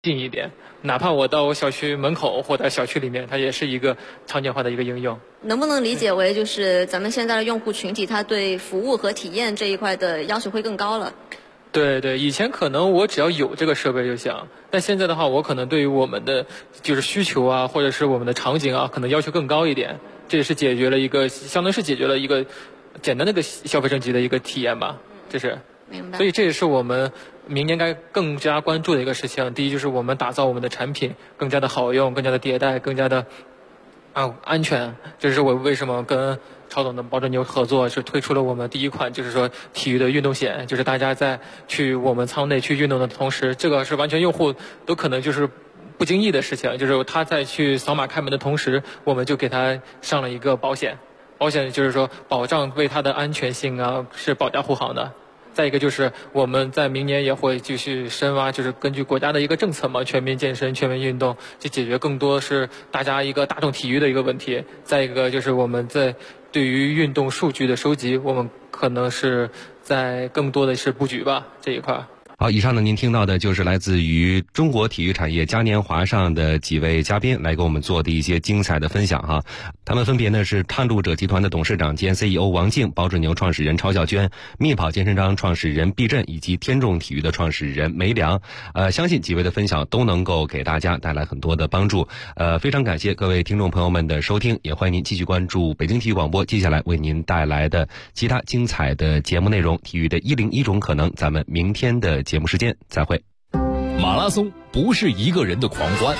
近一点，哪怕我到我小区门口或者小区里面，它也是一个常见化的一个应用。 能不能理解为就是咱们现在的用户群体，他对服务和体验这一块的要求会更高了？ 对，以前可能我只要有这个设备就行，但现在的话，我可能对于我们的就是需求啊，或者是我们的场景啊，可能要求更高一点。这也是相当于是解决了一个简单的一个消费升级的一个体验吧，这是。 明白。 所以这也是我们明年该更加关注的一个事情。第一就是我们打造我们的产品更加的好用，更加的迭代，更加的安全。这是我为什么跟曹总的保准牛合作，是推出了我们第一款就是说体育的运动险，就是大家在去我们舱内去运动的同时，这个是完全用户都可能就是不经意的事情，就是他在去扫码开门的同时，我们就给他上了一个保险。保险就是说保障为他的安全性啊是保驾护航的。再一个就是我们在明年也会继续深挖，就是根据国家的一个政策嘛，全民健身、全民运动，去解决更多是大家一个大众体育的一个问题。再一个就是我们在对于运动数据的收集，我们可能是在更多的是布局吧这一块。 好，以上呢您听到的就是来自于中国体育产业嘉年华上的几位嘉宾来给我们做的一些精彩的分享哈。他们分别呢是探路者集团的董事长兼 CEO 王静、保准牛创始人曹晓娟、蜜跑健身章创始人毕振以及天众体育的创始人梅良。相信几位的分享都能够给大家带来很多的帮助。非常感谢各位听众朋友们的收听，也欢迎您继续关注北京体育广播接下来为您带来的其他精彩的节目内容。体育的101种可能，咱们明天的节目时间再会。 马拉松不是一个人的狂欢，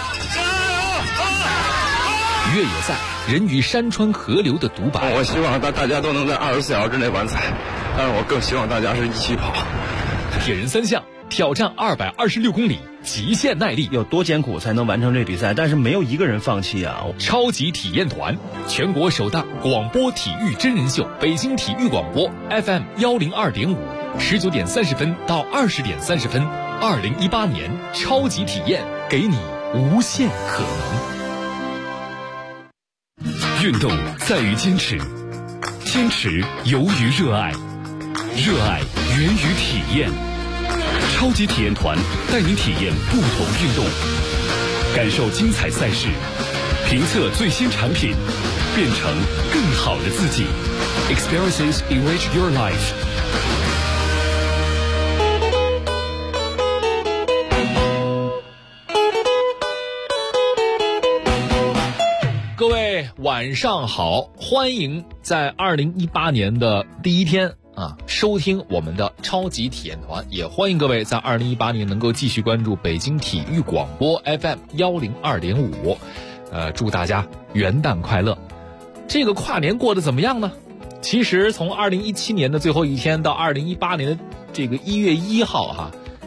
越野赛人与山川河流的独白。 我希望大家都能在24小时之内完赛，但是我更希望大家是一起跑。 铁人三项挑战226公里，极限耐力， 有多艰苦才能完成这比赛？但是没有一个人放弃啊！ 超级体验团，全国首档广播体育真人秀，北京体育广播 FM 102.5，19点30分到20点30分，2018年超级体验，给你无限可能。运动在于坚持，坚持由于热爱，热爱源于体验。超级体验团带您体验不同运动，感受精彩赛事，评测最新产品，变成更好的自己。Experiences enrich your life。各位晚上好，欢迎在2018年的第一天收听我们的超级体验团，也欢迎各位在2018年能够继续关注北京体育广播 FM 102.5。祝大家元旦快乐。这个跨年过得怎么样呢？其实从2017年的最后一天到2018年的这个1月1号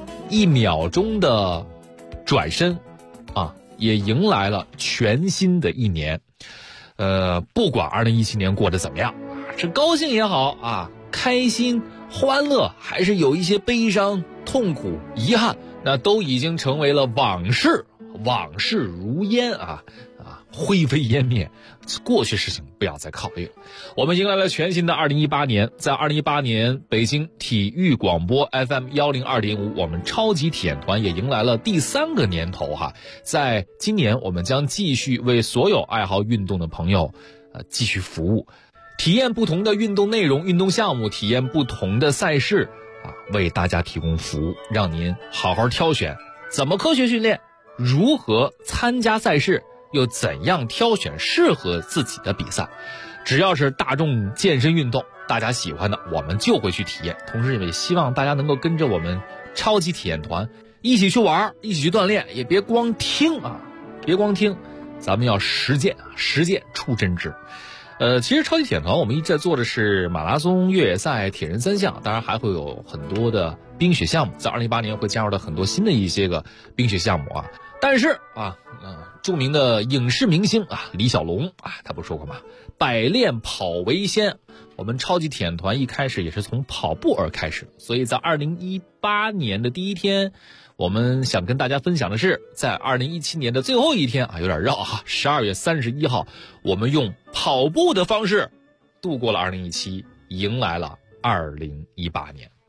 1秒钟的转身也迎来了全新的一年。不管2017年过得怎么样，是高兴也好开心欢乐，还是有一些悲伤痛苦遗憾，那都已经成为了往事如烟灰飞烟灭，过去事情不要再考虑了。我们迎来了全新的2018年，在2018年北京体育广播 FM 102.5，我们超级体验团也迎来了第3个年头在今年我们将继续为所有爱好运动的朋友继续服务，体验不同的运动内容、运动项目，体验不同的赛事为大家提供服务，让您好好挑选怎么科学训练，如何参加赛事，又怎样挑选适合自己的比赛。只要是大众健身运动大家喜欢的，我们就会去体验。同时也希望大家能够跟着我们超级体验团一起去玩，一起去锻炼，也别光听咱们要实践出真知。其实超级体验团我们一直在做的是马拉松、越野赛、铁人三项，当然还会有很多的冰雪项目，在2018年会加入到很多新的一些个冰雪项目但是著名的影视明星李小龙他不说过吗？百练跑为先。我们超级体验团一开始也是从跑步而开始，所以在2018年的第一天，我们想跟大家分享的是，在2017年的最后一天有点绕12月31号，我们用跑步的方式度过了2017，迎来了2018年。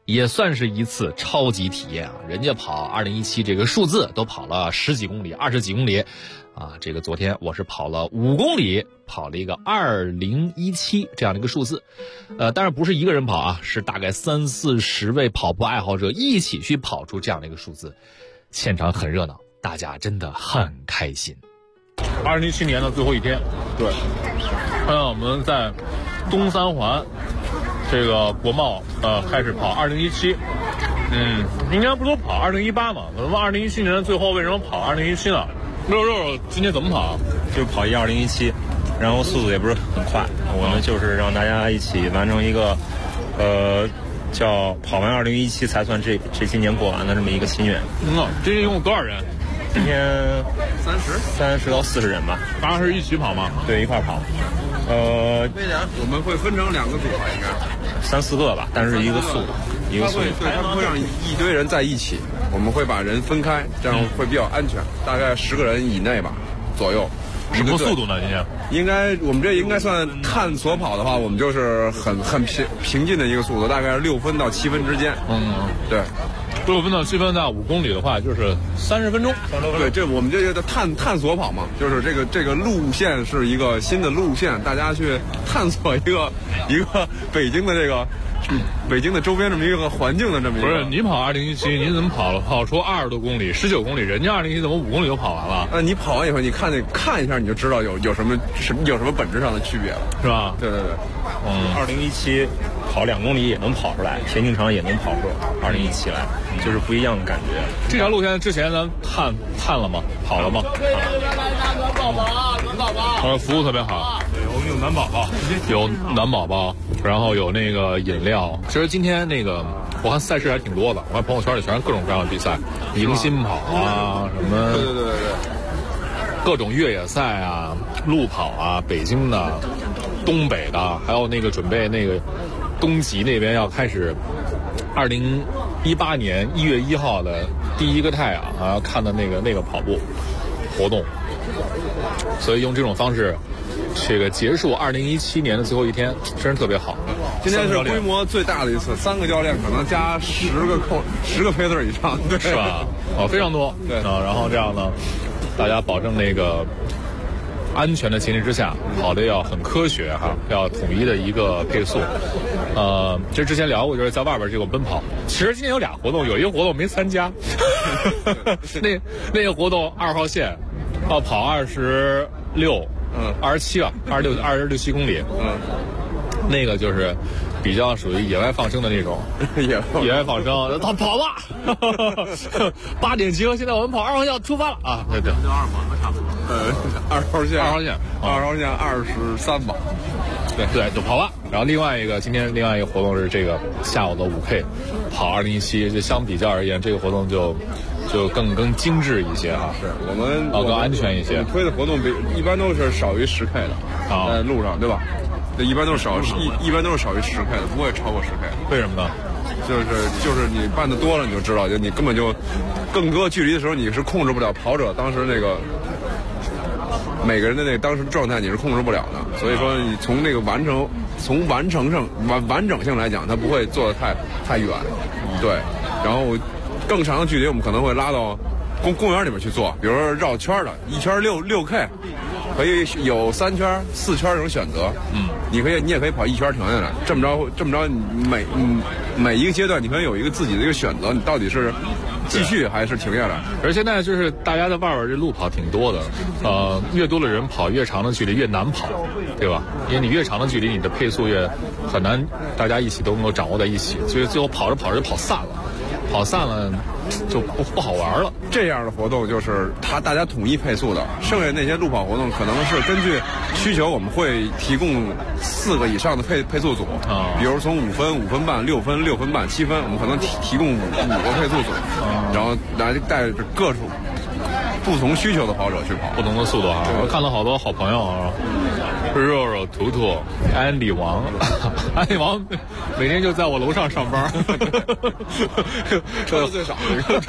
也算是一次超级体验啊！人家跑2017这个数字都跑了10几公里、20几公里，啊，这个昨天我是跑了5公里，跑了一个2017这样的一个数字，当然不是一个人跑啊，是大概30-40位跑步爱好者一起去跑出这样的一个数字，现场很热闹，大家真的很开心。2017年的最后一天，对，看到我们在东三环。这个国贸开始跑2017，应该不都跑2018嘛？怎么2017年的最后为什么跑2017呢？肉今天怎么跑？ 就跑2017，然后速度也不是很快，我们就是让大家一起完成一个叫跑完2017才算这今年过完的这么一个心愿。 今天一共多少人？ 今天30到40人吧。 大家是一起跑吗？ 对，一块跑。 我们会分成2个组吧，应该 3-4个吧，但是一个速度。 对，他们会让一堆人在一起，我们会把人分开，这样会比较安全，大概10个人以内吧左右。 什么速度呢？今天我们这应该算探索跑的话，我们就是很平静的一个速度，大概是6分到7分之间。对。 6分到7分到5公里的话，就是30分钟。 对，这我们这个探索跑嘛，就是这个路线是一个新的路线，大家去探索一个北京的周边这么一个环境的这么一个。 不是你跑2017，你怎么跑出20多公里、19公里？人家2017怎么5公里就跑完了？ 你跑完以后，你看一下，你就知道有什么本质上的区别了， 是吧？ 对。 2017跑2公里也能跑出来，田径场也能跑出2017来，就是不一样的感觉。 这条路线之前咱探了吗？跑了吗？服务特别好， 我们有暖宝宝， 有暖宝宝，然后有那个饮料。其实今天那个我看赛事还挺多的，我看朋友圈里全是各种各样的比赛，迎新跑啊，什么对， 各种越野赛啊，路跑啊，北京的、东北的，还有那个准备那个东极那边要开始2018年1月1号的第一个太阳啊，看的那个跑步活动，所以用这种方式，这个结束2017年的最后一天，真是特别好。 今天是规模最大的一次，3个教练可能加10个pacer以上，对， 是吧？非常多， 对啊，然后这样呢，大家保证那个安全的前提之下，跑的要很科学哈，要统一的一个配速。这之前聊过，就是在外边这个奔跑。其实今天有俩活动，有一个活动没参加，那个活动2号线要跑26、27吧，26-7公里，那个就是比较属于野外放生的那种，野外放生，跑吧，8点集合，现在我们跑2号线出发了啊！对，2 差不多，2号线23吧， 对，就跑吧。然后今天另外一个活动是这个下午的5K， 跑2017，就相比较而言，这个活动就更精致一些啊， 是我们更安全一些。 推的活动一般都是少于10K 的，在路上对吧？一般都是少于10K 的，不会超过10K。 为什么呢？ 就是你办的多了，你就知道，就你根本就更多距离的时候，你是控制不了跑者当时那个每个人的那个当时的状态，你是控制不了的。所以说，你从那个完整性来讲，它不会做得太远，对。然后更长的距离，我们可能会拉到公园里面去做，比如说绕圈的，1圈6K。可以有3圈、4圈这种选择，你也可以跑1圈停下来，这么着，每一个阶段你可以有一个自己的一个选择，你到底是继续还是停下来。 而现在就是大家在外边这路跑挺多的，越多的人跑越长的距离越难跑，对吧？因为你越长的距离，你的配速越很难，大家一起都能够掌握在一起，所以最后跑着就跑散了。就不好玩了。 这样的活动就是大家统一配速的，剩下那些路跑活动可能是根据需求，我们会提供4个以上的配速组，比如从5分、5分半、6分、6分半、7分，我们可能提供5个配速组，然后来带着各种不同需求的跑者去跑， 不同的速度啊。我看到好多好朋友啊，肉、图、安迪王每天就在我楼上上班， 车最少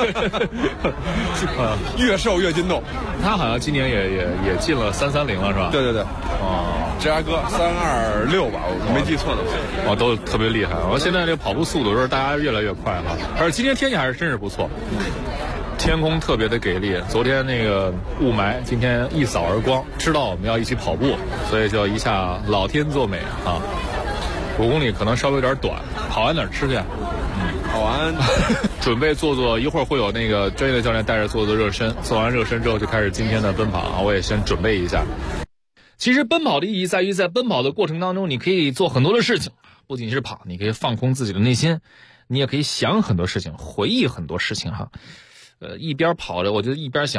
越瘦越筋斗。 他好像今年也进了330了，是吧？ 对对对，芝加哥326吧，我没记错的话。 都特别厉害。现在这个跑步速度就是大家越来越快了，而且今天天气还是真是不错，天空特别的给力。昨天那个雾霾，今天一扫而光。知道我们要一起跑步，所以就一下老天作美啊！5公里可能稍微有点短，跑完哪儿吃去？ 跑完准备做，一会儿会有那个专业的教练带着做热身，做完热身之后就开始今天的奔跑啊！我也先准备一下。其实奔跑的意义在于，在奔跑的过程当中，你可以做很多的事情，不仅是跑，你可以放空自己的内心，你也可以想很多事情，回忆很多事情哈。一边跑着，我就一边想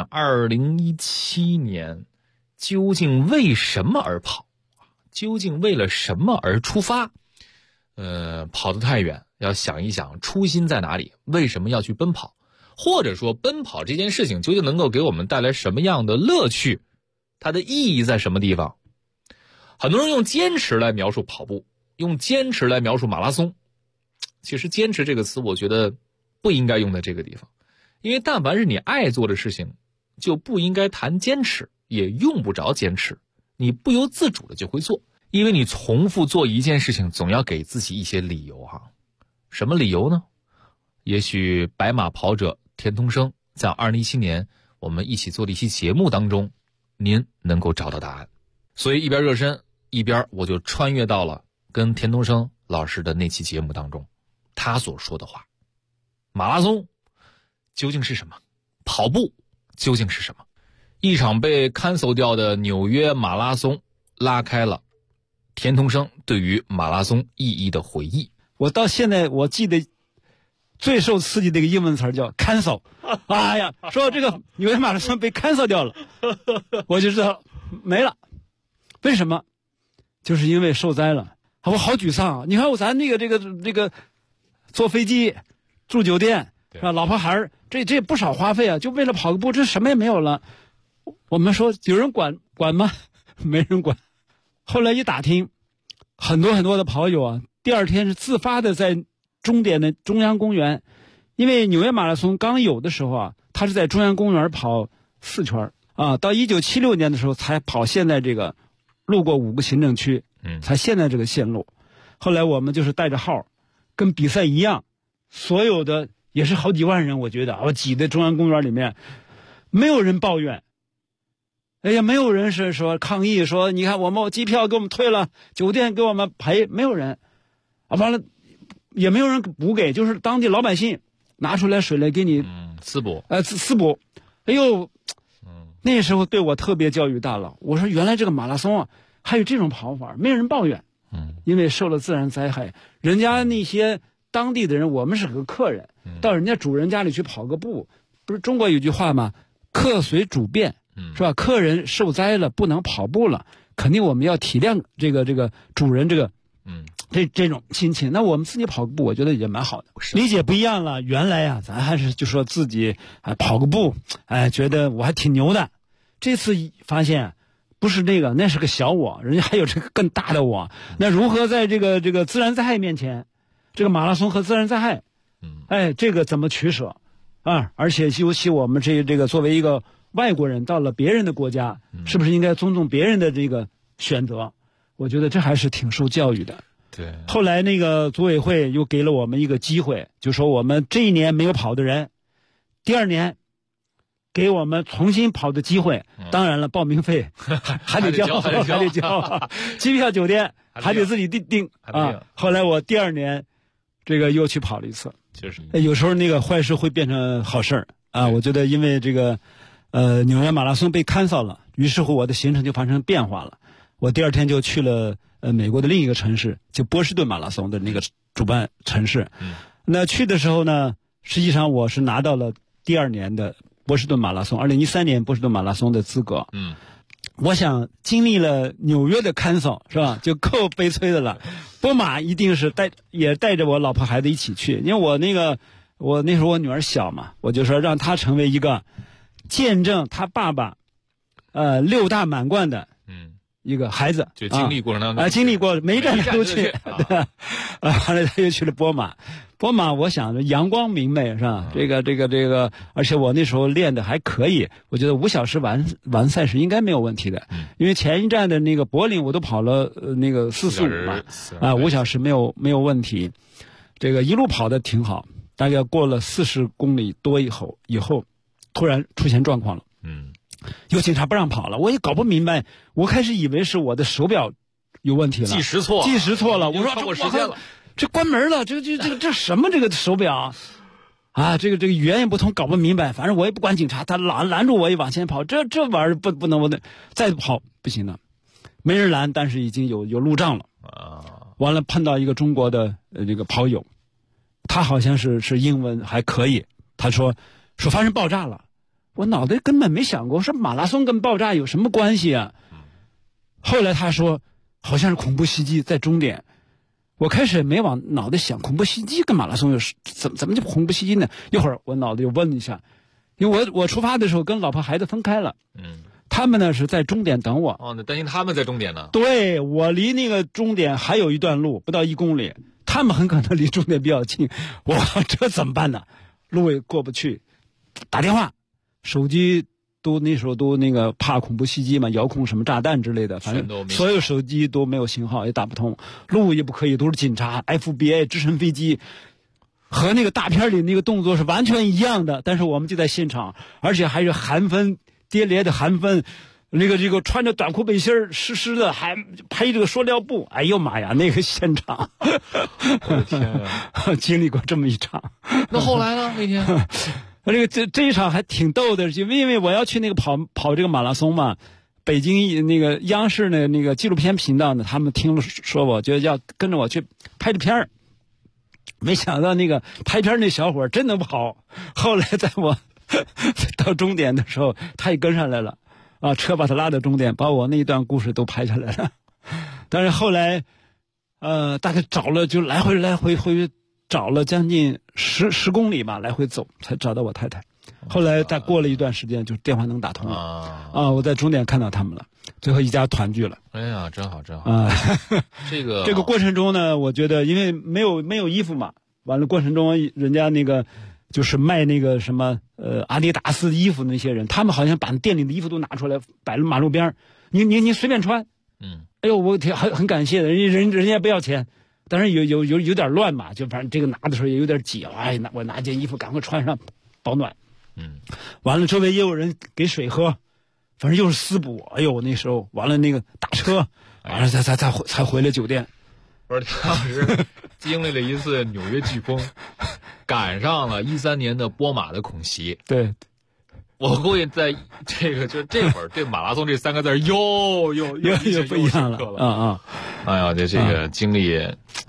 2017年究竟为什么而跑，究竟为了什么而出发？跑得太远，要想一想初心在哪里，为什么要去奔跑，或者说奔跑这件事情究竟能够给我们带来什么样的乐趣，它的意义在什么地方？很多人用坚持来描述跑步，用坚持来描述马拉松。其实坚持这个词我觉得不应该用在这个地方，因为但凡是你爱做的事情就不应该谈坚持，也用不着坚持，你不由自主的就会做。因为你重复做一件事情总要给自己一些理由哈。什么理由呢？也许白马跑者田同生在2017年我们一起做的一期节目当中您能够找到答案。所以一边热身一边我就穿越到了跟田同生老师的那期节目当中，他所说的话。马拉松究竟是什么？跑步究竟是什么？一场被 cancel 掉的纽约马拉松拉开了田同生对于马拉松意义的回忆。 我到现在我记得最受刺激的一个英文词叫 cancel。 哎呀，说这个纽约马拉松被 cancel 掉了，我就知道没了。为什么？就是因为受灾了。我好沮丧啊！你看咱这个坐飞机住酒店是吧，老婆孩儿这不少花费啊，就为了跑个步，这什么也没有了。我们说有人管吗？没人管。后来一打听，很多的跑友啊，第二天是自发的在终点的中央公园，因为纽约马拉松刚有的时候啊，他是在中央公园跑4圈啊，到1976年的时候才跑现在这个路过5个行政区，才现在这个线路。后来我们就是带着号，跟比赛一样，所有的也是好几万人，我觉得我挤在中央公园里面，没有人抱怨。哎呀，没有人是说抗议说你看我们机票给我们退了，酒店给我们赔，没有人啊，完了也没有人补给，就是当地老百姓拿出来水来给你滋补， 滋补。哎呦，那时候对我特别教育大了。我说原来这个马拉松啊还有这种跑法，没有人抱怨。因为受了自然灾害，人家那些当地的人，我们是个客人，到人家主人家里去跑个步，不是中国有句话吗？客随主便，是吧？客人受灾了，不能跑步了，肯定我们要体谅这个主人这种心情。那我们自己跑个步，我觉得也蛮好的。理解不一样了，原来呀，咱还是就说自己跑个步，觉得我还挺牛的。这次发现不是那个，那是个小我，人家还有这个更大的我。那如何在这个自然灾害面前，这个马拉松和自然灾害，这个怎么取舍啊？而且尤其我们这个作为一个外国人到了别人的国家，是不是应该尊重别人的这个选择？我觉得这还是挺受教育的。 对。 后来那个组委会又给了我们一个机会，就说我们这一年没有跑的人，第2年给我们重新跑的机会。当然了，报名费还得交，机票酒店还得自己订啊。后来我第2年这个又去跑了一次。 就是有时候那个坏事会变成好事啊。我觉得因为这个纽约马拉松被 cancel 了，于是乎我的行程就发生变化了。我第2天就去了美国的另一个城市，就波士顿马拉松的那个主办城市。那去的时候呢，实际上我是拿到了第2年的波士顿马拉松2013年波士顿马拉松的资格。我想经历了纽约的 cancel 是吧，就够悲催的了。波马一定是也带着我老婆孩子一起去，因为我那时候我女儿小嘛，我就说让她成为一个见证她爸爸6大满贯的一个孩子， 就经历过程当中经历过每一站他都去，对，完了他又去了波马，我想阳光明媚是吧？这个，而且我那时候练的还可以，我觉得5小时完赛事应该没有问题的，因为前一站的那个柏林我都跑了那个445嘛，5小时没有问题，这个一路跑的挺好，大概过了40公里多以后，突然出现状况了，有警察不让跑了，我也搞不明白，我开始以为是我的手表有问题了， 计时错了， 我说超过时间了， 这关门了，这什么这个手表啊？这个语言也不通，搞不明白，反正我也不管警察，他拦住我也往前跑，这玩意儿不能，我得再跑不行了，没人拦，但是已经有路障了啊。完了碰到一个中国的这个跑友，他好像是英文还可以，他说发生爆炸了。我脑袋根本没想过，说马拉松跟爆炸有什么关系啊？后来他说，好像是恐怖袭击在终点。我开始没往脑袋想，恐怖袭击跟马拉松有怎么就恐怖袭击呢？一会儿我脑袋就问一下，因为我出发的时候跟老婆孩子分开了，他们呢是在终点等我。 哦，那担心他们在终点呢？ 对，我离那个终点还有一段路，不到1公里，他们很可能离终点比较近。我这怎么办呢？路也过不去，打电话。手机那时候都那个怕恐怖袭击嘛，遥控什么炸弹之类的，反正所有手机都没有信号，也打不通，路也不可以，都是警察 FBI 直升飞机，和那个大片里那个动作是完全一样的。但是我们就在现场，而且还是寒风跌连的寒风，这个穿着短裤背心湿的，还配这个塑料布，哎呦妈呀，那个现场我的天啊， 经历过这么一场。 那后来呢？那天这一场还挺逗的，因为我要去那个跑这个马拉松嘛，北京那个央视的那个纪录片频道呢，他们听了说我就要跟着我去拍这片儿，没想到那个拍片那小伙真的跑，后来在我到终点的时候，他也跟上来了，啊，车把他拉到终点，把我那一段故事都拍下来了。但是后来，大概找了就来回找了将近10公里吧，来回走才找到我太太。后来再过了一段时间，就电话能打通了我在终点看到他们了，最后一家团聚了。 哎呀，真好这个过程中呢，我觉得因为没有衣服嘛，完了过程中人家那个就是卖那个什么阿迪达斯衣服那些人，他们好像把店里的衣服都拿出来摆了马路边，你随便穿。哎呦，我很感谢的，人家不要钱。当然有点乱嘛，就反正这个拿的时候也有点挤，哎，我拿件衣服赶快穿上保暖。完了周围也有人给水喝，反正又是私补。哎呦，那时候完了那个打车，完了才回了酒店。 不是，当时经历了一次纽约飓风，赶上了13年的波马的恐袭。 对， 我估计在这会儿对马拉松这3个字又不一样了哎呀，这个经历，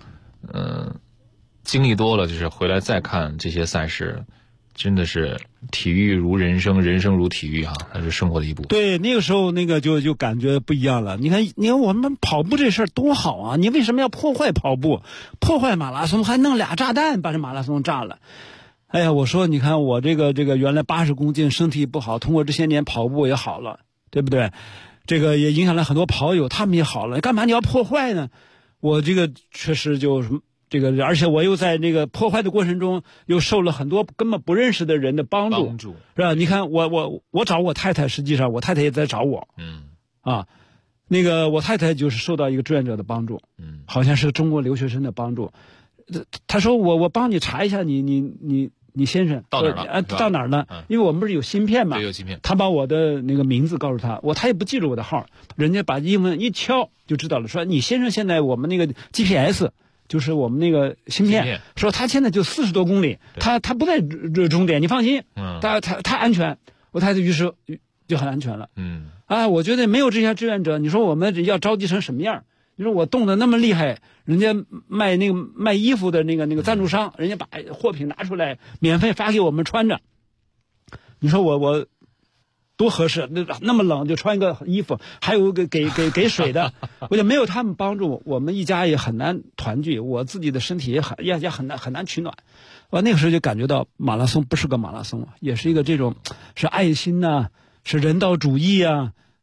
经历多了，就是回来再看这些赛事，真的是体育如人生，人生如体育哈，它是生活的一部分。 对，那个时候那个就感觉不一样了。你看我们跑步这事儿多好啊！你为什么要破坏跑步，破坏马拉松，还弄2炸弹把这马拉松炸了？哎呀，我说你看我这个原来80公斤，身体不好，通过这些年跑步也好了，对不对？这个也影响了很多跑友，他们也好了，干嘛你要破坏呢？我这个确实就这个，而且我又在那个破坏的过程中，又受了很多根本不认识的人的帮助，是吧？你看我找我太太，实际上我太太也在找我，那个我太太就是受到一个志愿者的帮助，好像是中国留学生的帮助，他说我帮你查一下你先生到哪儿了？ 到哪儿呢？因为我们不是有芯片嘛， 对，有芯片。 他把我的那个名字告诉他，他也不记住我的号，人家把英文一敲就知道了，说你先生现在我们那个 GPS 就是我们那个芯片，说他现在就40多公里，他不在终点，你放心，他安全。我太太于是就很安全了。我觉得没有这些志愿者，你说我们要着急成什么样？你说我冻得那么厉害，人家卖衣服的那个赞助商，人家把货品拿出来免费发给我们穿着，你说我多合适？那么冷就穿一个衣服，还有个给水的，我就没有他们帮助，我们一家也很难团聚，我自己的身体也很难取暖。我那个时候就感觉到马拉松不是个马拉松，也是一个这种是爱心呐，是人道主义啊。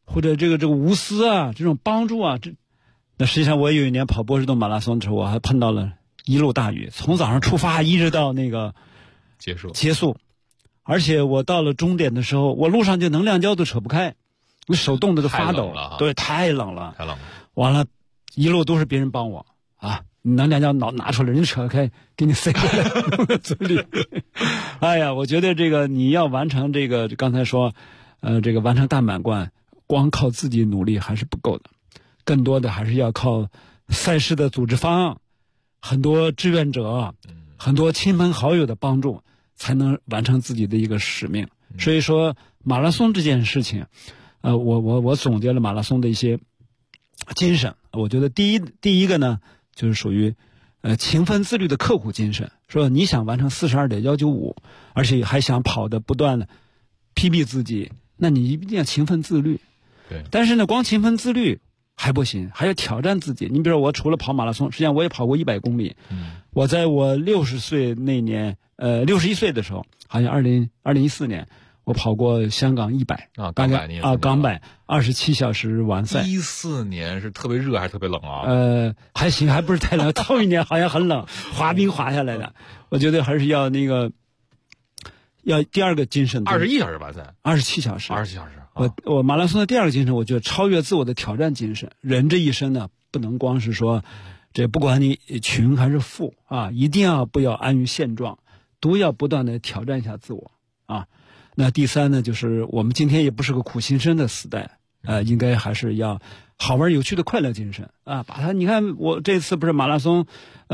或者这个无私啊，这种帮助啊，那实际上我有一年跑波士顿马拉松的时候，我还碰到了一路大雨，从早上出发一直到那个结束，而且我到了终点的时候，我路上就能量胶都扯不开，我手冻得都发抖，对，太冷了。完了，一路都是别人帮我啊，能量胶拿出来，人家扯开给你塞过来嘴里。哎呀，我觉得这个你要完成这个，刚才说，这个完成大满贯，光靠自己努力还是不够的，更多的还是要靠赛事的组织方，很多志愿者，很多亲朋好友的帮助，才能完成自己的一个使命。所以说，马拉松这件事情，我总结了马拉松的一些精神。我觉得第一个呢，就是属于勤奋自律的刻苦精神。说你想完成42.195，而且还想跑的不断的PB 自己，那你一定要勤奋自律。 对。 但是呢，光勤奋自律还不行，还要挑战自己。你比如说，我除了跑马拉松，实际上我也跑过100公里。我在我60岁那年，61岁的时候，好像2014年，我跑过香港100 啊， 港百27小时完赛。 14年是特别热还是特别冷啊？ 还行，还不是太冷。头一年好像很冷，滑冰滑下来的。我觉得还是要要第二个精神。 21小时完赛 ，27小时。 27小时。 我马拉松的第二个精神，我觉得超越自我的挑战精神。人这一生呢，不能光是说，这不管你穷还是富啊，一定不要安于现状，都要不断的挑战一下自我啊。那第三呢，就是我们今天也不是个苦行僧的时代，应该还是要好玩有趣的快乐精神啊。把它，你看我这次不是马拉松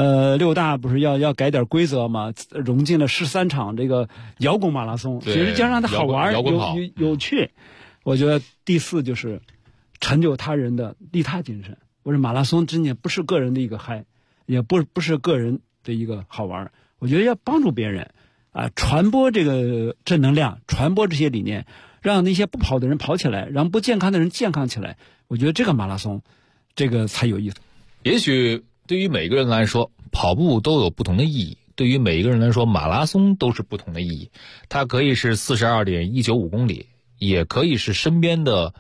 ，6大不是要改点规则嘛，融进了13场这个摇滚马拉松，其实就让它好玩有趣。我觉得第四就是成就他人的利他精神。我说马拉松真的不是个人的一个嗨，也不是个人的一个好玩，我觉得要帮助别人啊，传播这个正能量，传播这些理念，让那些不跑的人跑起来，让不健康的人健康起来。我觉得这个马拉松这个才有意思。 也许对于每个人来说，跑步都有不同的意义，对于每一个人来说，马拉松都是不同的意义。它可以是42.195公里，也可以是身边的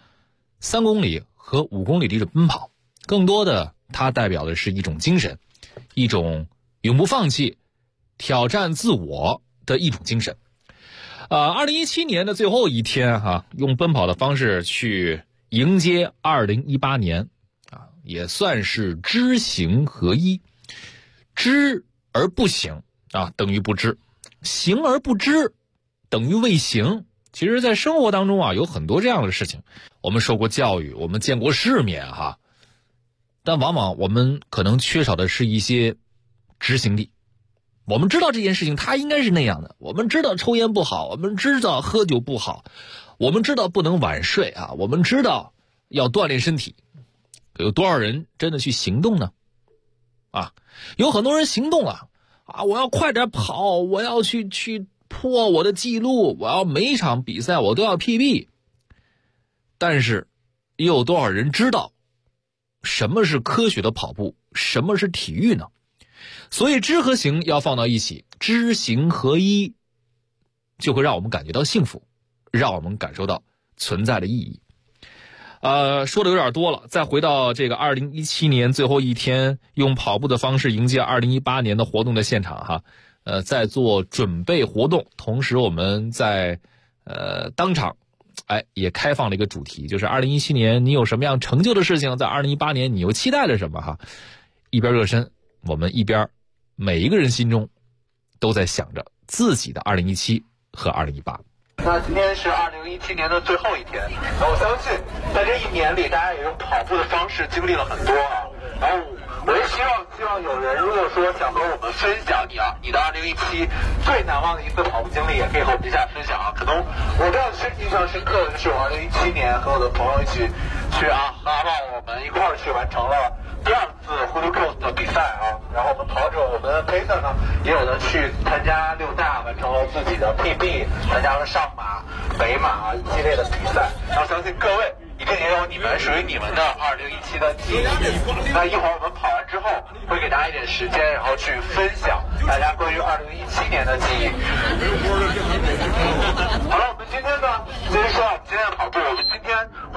3公里和5公里的一种奔跑，更多的它代表的是一种精神，一种永不放弃、挑战自我的一种精神。2017年的最后一天用奔跑的方式去迎接2018年也算是知行合一。知而不行等于不知，行而不知等于未行。其实在生活当中有很多这样的事情，我们受过教育，我们见过世面但往往我们可能缺少的是一些执行力。我们知道这件事情它应该是那样的，我们知道抽烟不好，我们知道喝酒不好，我们知道不能晚睡我们知道要锻炼身体，有多少人真的去行动呢？有很多人行动了我要快点跑，我要去破我的记录，我要每一场比赛我都要 PB。 但是又有多少人知道什么是科学的跑步，什么是体育呢？所以知和行要放到一起，知行合一，就会让我们感觉到幸福，让我们感受到存在的意义。说的有点多了，再回到这个2017年最后一天，用跑步的方式迎接2018年的活动的现场在做准备活动，同时我们在当场也开放了一个主题，就是2017年你有什么样成就的事情，在2018年你又期待了什么一边热身，我们一边每一个人心中都在想着自己的2017和2018。 那今天是2017年的最后一天，我相信在这一年里，大家也用跑步的方式经历了很多然后我也希望有人如果说想和我们分享你的2017最难忘的一次跑步经历，也可以和我们一下分享可能我比较印象深刻的就是我2017年和我的朋友一起去阿坝，我们一块儿去完成了第2次 Hoodoo Cross 的比赛然后我们跑者，我们的 pacer 呢，也有的去参加6大，完成了自己的 PB， 参加了上马、北马一系列的比赛。然后相信各位一定也有属于你们的2017的记忆。那一会儿我们跑完之后，会给大家一点时间，然后去分享大家关于2017年的记忆。好了，我们今天呢，接着说我们今天的跑步，我们今天会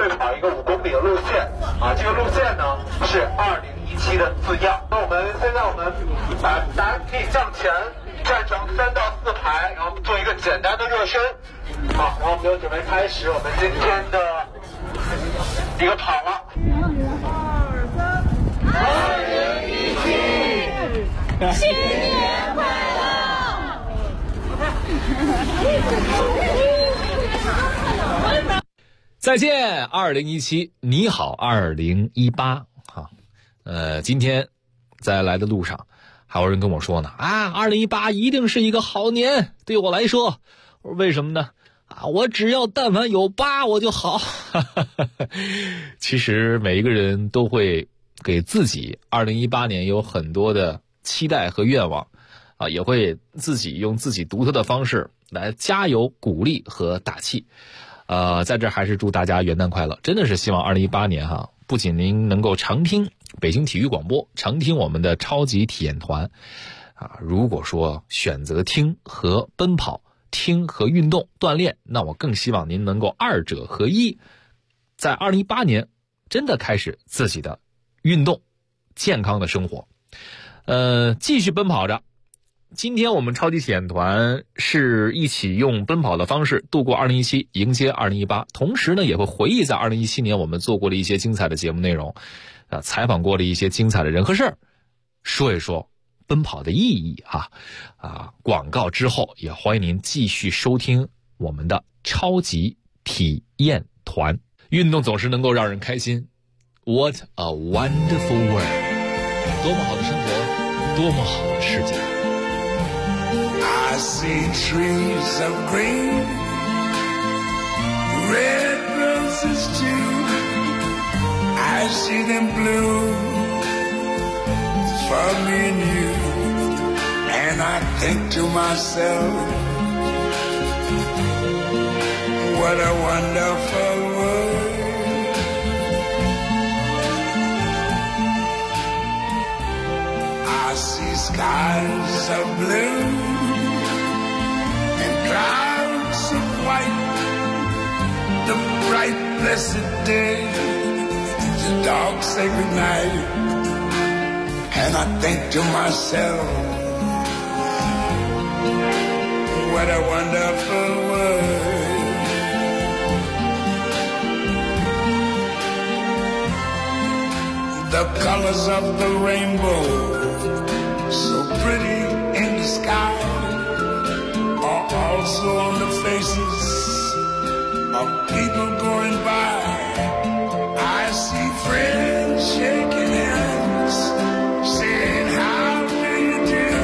会跑一个5公里的路线啊，这个路线呢是2017的字样。那现在我们大家可以向前站成3到4排，然后做一个简单的热身。好，然后我们就准备开始我们今天的一个跑了。 2017，新年快乐！再见，2017，你好，2018。好，今天在来的路上，还有人跟我说呢，啊，2018一定是一个好年，对我来说，我说为什么呢？啊，我只要但凡有8我就好。其实每一个人都会给自己2018年有很多的期待和愿望，啊，也会自己用自己独特的方式来加油、鼓励和打气。在这还是祝大家元旦快乐！真的是希望2018年哈，不仅您能够常听北京体育广播，常听我们的超级体验团，啊，如果说选择听和奔跑，听和运动锻炼，那我更希望您能够2者合一，在2018年真的开始自己的运动健康的生活。继续奔跑着。今天我们超级体验团是一起用奔跑的方式度过2017，迎接2018，同时呢也会回忆在2017年我们做过的一些精彩的节目内容，采访过的一些精彩的人和事儿，说一说奔跑的意义广告之后也欢迎您继续收听我们的超级体验团。运动总是能够让人开心。 What a wonderful world， 多么好的生活，多么好的世界。 I see trees of green, red roses too. I see them bloom for me and you. And I think to myself, what a wonderful world. I see skies of blue and clouds of white, the bright blessed day, the dark sacred night. And I think to myself, what a wonderful world. The colors of the rainbow, so pretty in the sky, are also on the faces of people going by. I see friends shaking hands, saying how do you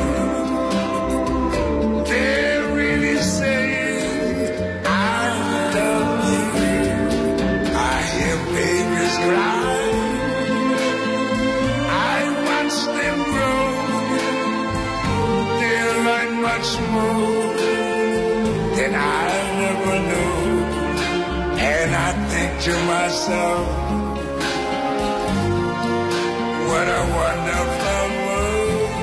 do. They're really saying I love you. I hear babies cry, much more than I never knew. And I think to myself, what a wonderful world.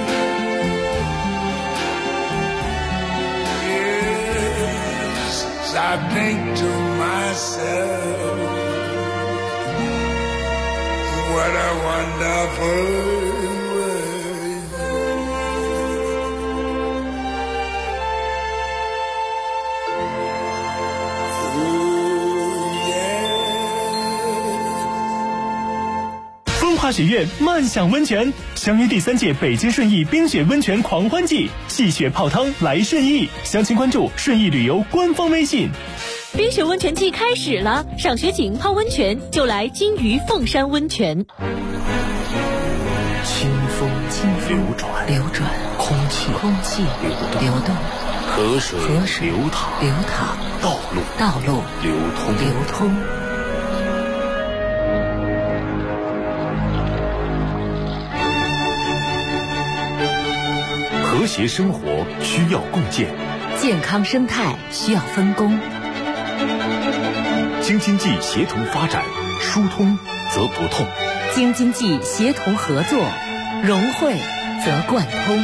Yes, I think to myself, what a wonderful world. 化学院漫享温泉相约第3届北京顺义冰雪温泉狂欢季，戏雪泡汤来顺义，详情关注顺义旅游官方微信。 冰雪温泉季开始了，赏雪景泡温泉就来金鱼凤山温泉。 清风流转，空气流动， 河水流淌，道路流通。 和谐生活需要共建， 健康生态需要分工。 京津冀协同发展，疏通则不痛； 京津冀协同合作，融汇则贯通。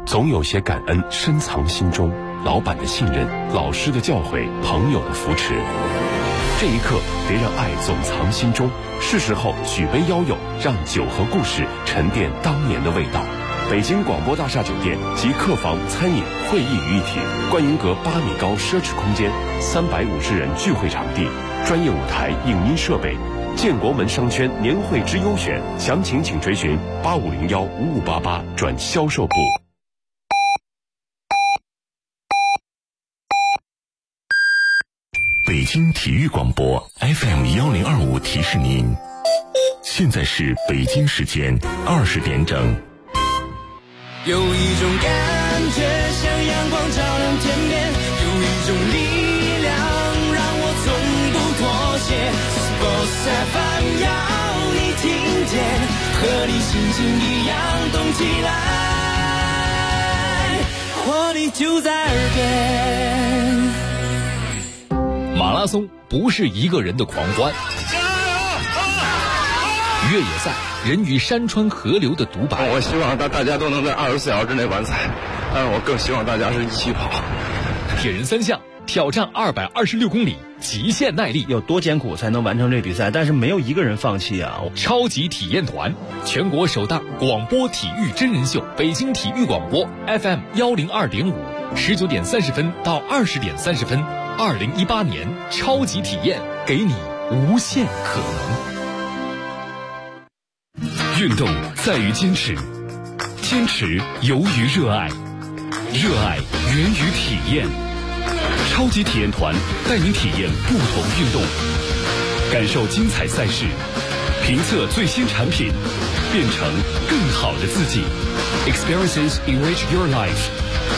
总有些感恩深藏心中，老板的信任，老师的教诲，朋友的扶持。这一刻别让爱总藏心中，是时候举杯邀友，让酒和故事沉淀当年的味道。北京广播大厦酒店集客房、餐饮、会议于一体，观云阁8米高奢侈空间，350人聚会场地，专业舞台、影音设备。建国门商圈年会之优选，详情请垂询85015588转销售部。北京体育广播 FM1025提示您，现在是北京时间20点整。 有一种感觉像阳光照亮天边，有一种力量让我从不妥协。Sports FM 要你听见，和你心情一样动起来，活力就在耳边。 马拉松不是一个人的狂欢，越野赛人与山川河流的独白。 我希望大家都能在24小时之内完赛，但是我更希望大家是一起跑。 铁人3项挑战226公里，极限耐力， 有多艰苦才能完成这比赛？但是没有一个人放弃啊！ 超级体验团，全国首档广播体育真人秀，北京体育广播 FM102.5，19点30分到20点30分，2018年超级体验，给你无限可能。 运动在于坚持，坚持由于热爱，热爱源于体验。超级体验团带您体验不同运动，感受精彩赛事，评测最新产品，变成更好的自己。Experiences enrich your life。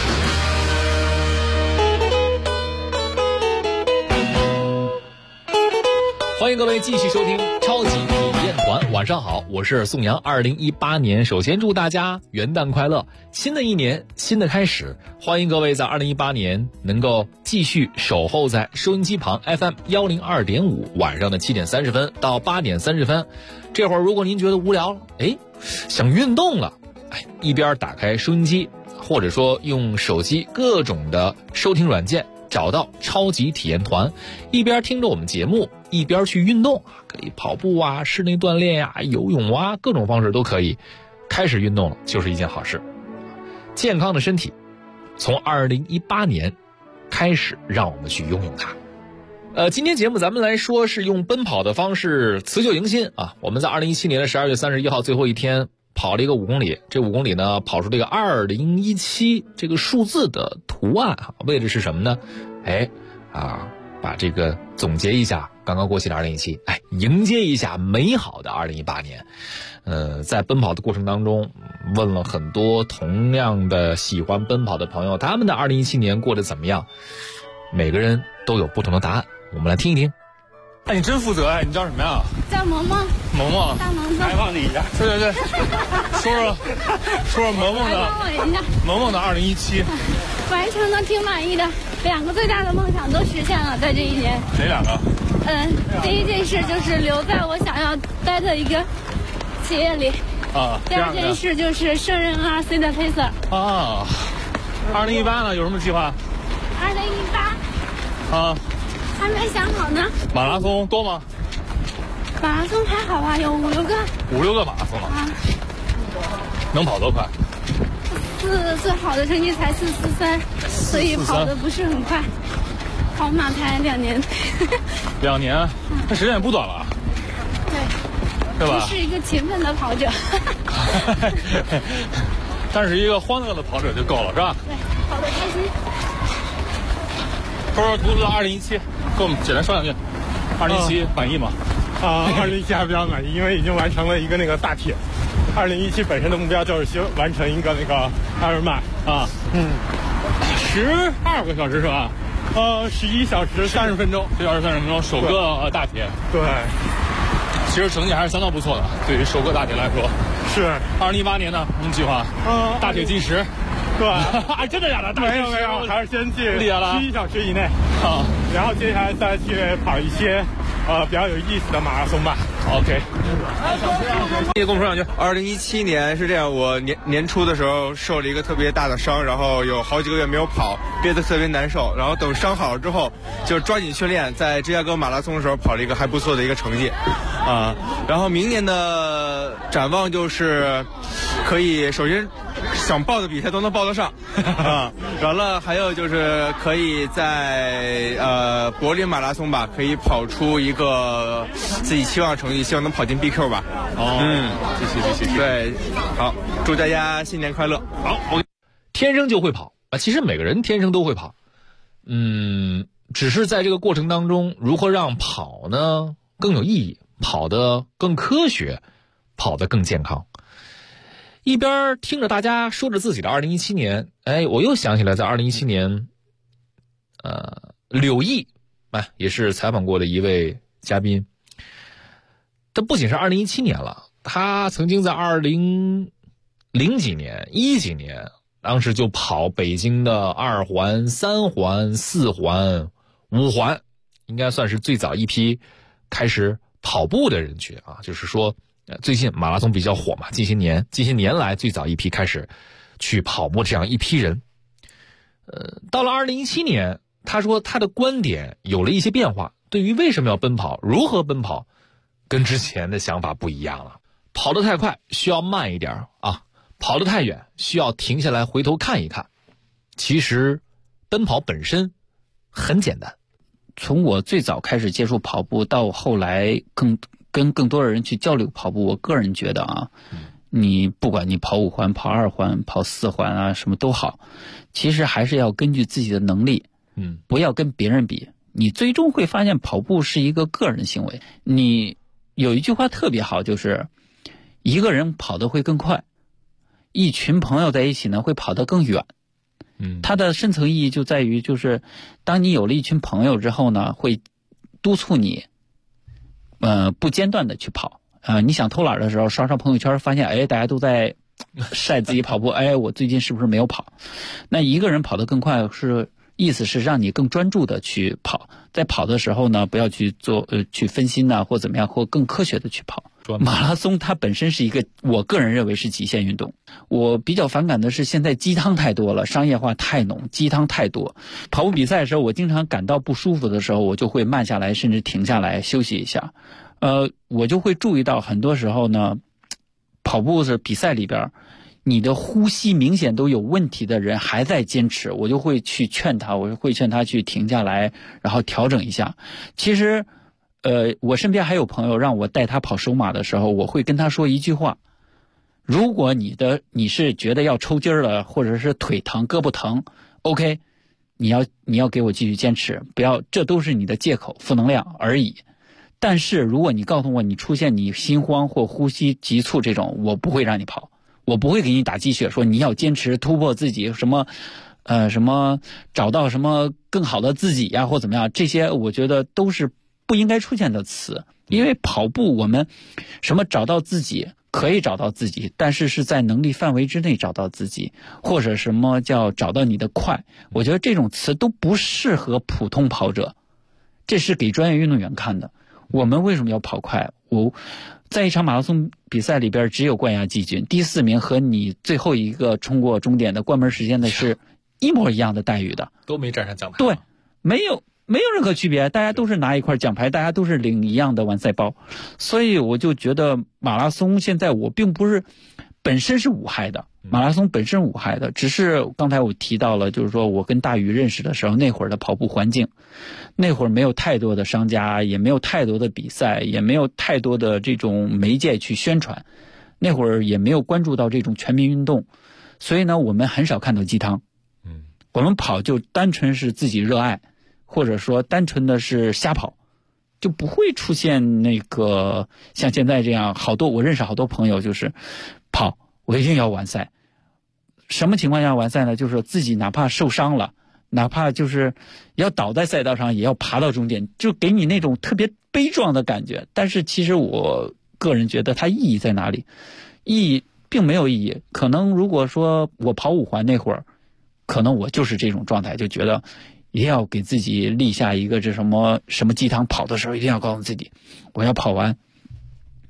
欢迎各位继续收听超级体验团，晚上好，我是宋阳。2018年，首先祝大家元旦快乐，新的一年，新的开始。欢迎各位在2018年能够继续守候在收音机旁 FM102.5，晚上的7点30分到8点30分。这会儿如果您觉得无聊了，想运动了，一边打开收音机，或者说用手机各种的收听软件，找到超级体验团，一边听着我们节目，一边去运动，可以跑步啊，室内锻炼呀，游泳啊，各种方式都可以。开始运动了就是一件好事。健康的身体从2018年开始让我们去拥有它。今天节目咱们来说是用奔跑的方式辞旧迎新啊。我们在2017年的12月31号最后一天跑了一个5公里，这5公里呢跑出这个2017这个数字的图案啊，为的是什么呢？把这个总结一下刚刚过去的2017，迎接一下美好的2018年。在奔跑的过程当中，问了很多同样的喜欢奔跑的朋友，他们的2017年过得怎么样？每个人都有不同的答案，我们来听一听。 你真负责你叫什么呀？ 叫萌萌。 萌萌， 大萌萌， 采访你一下。对，说说萌萌的2017。 完成的挺满意的，2个最大的梦想都实现了，在这一年。 哪2个？ 第一件事就是留在我想要待的一个企业里。第二件事就是胜任RC 的配色。 2018呢有什么计划 ？2018。还没想好呢。 马拉松多吗？ 马拉松还好吧，有5、6个。 5、6个马拉松了。能跑多快？ 最好的成绩才443，所以跑得不是很快。跑马才2年。 2年，那时间也不短了。对吧？ 是一个勤奋的跑者。 但是一个欢乐的跑者就够了，是吧？ 对，跑得开心。 说图子2017，给我们简单说2句。2017满意吗 ？2017还比较满意，因为已经完成了一个那个大铁。2017本身的目标就是希望完成一个那个艾尔曼 12个小时是吧 ？11小时30分钟 ，11小时30分钟，首个大铁。 对， 其实成绩还是相当不错的，对于首个大铁来说。 是。 2018年呢，什么计划？大铁进10。 对， 真的假的？ 没有，还是先进11小时以内。然后接下来再去跑一些比较有意思的马拉松吧。 OK。你跟我们说两句。 2017年是这样，我年初的时候受了一个特别大的伤，然后有好几个月没有跑，憋得特别难受。然后等伤好了之后，就抓紧训练，在芝加哥马拉松的时候跑了一个还不错的一个成绩，然后明年的展望就是可以首先想报的比赛都能报得上完了还有就是可以在柏林马拉松吧，可以跑出一个自己期望的成绩，希望能跑进 BQ 吧。谢谢。对，好，祝大家新年快乐。 好，天生就会跑啊，其实每个人天生都会跑，只是在这个过程当中，如何让跑呢更有意义，跑得更科学，跑得更健康。一边听着大家说着自己的2017年，我又想起来在2017年，柳毅也是采访过的一位嘉宾。这不仅是2017年了，他曾经在20几年、10几年，当时就跑北京的2环、3环、4环、5环，应该算是最早一批开始跑步的人群啊。就是说，最近马拉松比较火嘛，近些年来最早一批开始去跑步这样一批人。到了2017年，他说他的观点有了一些变化，对于为什么要奔跑、如何奔跑，跟之前的想法不一样了。跑得太快需要慢一点啊，跑得太远需要停下来回头看一看。其实奔跑本身很简单。 从我最早开始接触跑步到后来跟更多的人去交流跑步，我个人觉得你不管你跑5环、跑2环、跑4环啊，什么都好，其实还是要根据自己的能力，不要跟别人比。你最终会发现跑步是一个个人行为。你有一句话特别好，就是一个人跑得会更快，一群朋友在一起呢会跑得更远。它的深层意义就在于，就是当你有了一群朋友之后呢，会督促你不间断的去跑。你想偷懒的时候刷朋友圈，发现大家都在晒自己跑步，我最近是不是没有跑？那一个人跑得更快意思是让你更专注的去跑，在跑的时候呢，不要去去分心呐，或怎么样，或更科学的去跑。马拉松它本身是一个，我个人认为是极限运动。我比较反感的是现在鸡汤太多了，商业化太浓，鸡汤太多。跑步比赛的时候，我经常感到不舒服的时候，我就会慢下来，甚至停下来休息一下。我就会注意到很多时候呢，跑步的比赛里边，你的呼吸明显都有问题的人还在坚持，我就会去劝他，去停下来，然后调整一下。其实我身边还有朋友让我带他跑首马的时候，我会跟他说一句话：如果你是觉得要抽筋了，或者是腿疼、胳膊疼 ，OK， 你要给我继续坚持，不要，这都是你的借口、负能量而已。但是如果你告诉我你出现你心慌或呼吸急促这种，我不会让你跑，我不会给你打鸡血，说你要坚持突破自己，什么找到什么更好的自己呀，或怎么样，这些我觉得都是不应该出现的词。因为跑步我们什么找到自己可以找到自己，但是是在能力范围之内找到自己，或者什么叫找到你的快，我觉得这种词都不适合普通跑者，这是给专业运动员看的。我们为什么要跑快？在一场马拉松比赛里边只有冠亚季军，第4名和你最后一个冲过终点的关门时间的是一模一样的待遇的， 都没站上奖牌。 对，没有任何区别，大家都是拿一块奖牌，大家都是领一样的完赛包。所以我就觉得马拉松现在我并不是本身是无害的，马拉松本身无害的，只是刚才我提到了，就是说我跟大宇认识的时候，那会儿的跑步环境，那会儿没有太多的商家，也没有太多的比赛，也没有太多的这种媒介去宣传，那会儿也没有关注到这种全民运动，所以呢我们很少看到鸡汤。我们跑就单纯是自己热爱，或者说单纯的是瞎跑，就不会出现那个像现在这样，我认识好多朋友就是跑我一定要完赛。什么情况下完赛呢？就是自己哪怕受伤了，哪怕就是要倒在赛道上也要爬到终点，就给你那种特别悲壮的感觉。但是其实我个人觉得它意义在哪里？意义并没有意义。可能如果说我跑5环那会儿，可能我就是这种状态，就觉得一定要给自己立下一个这什么鸡汤，跑的时候一定要告诉自己我要跑完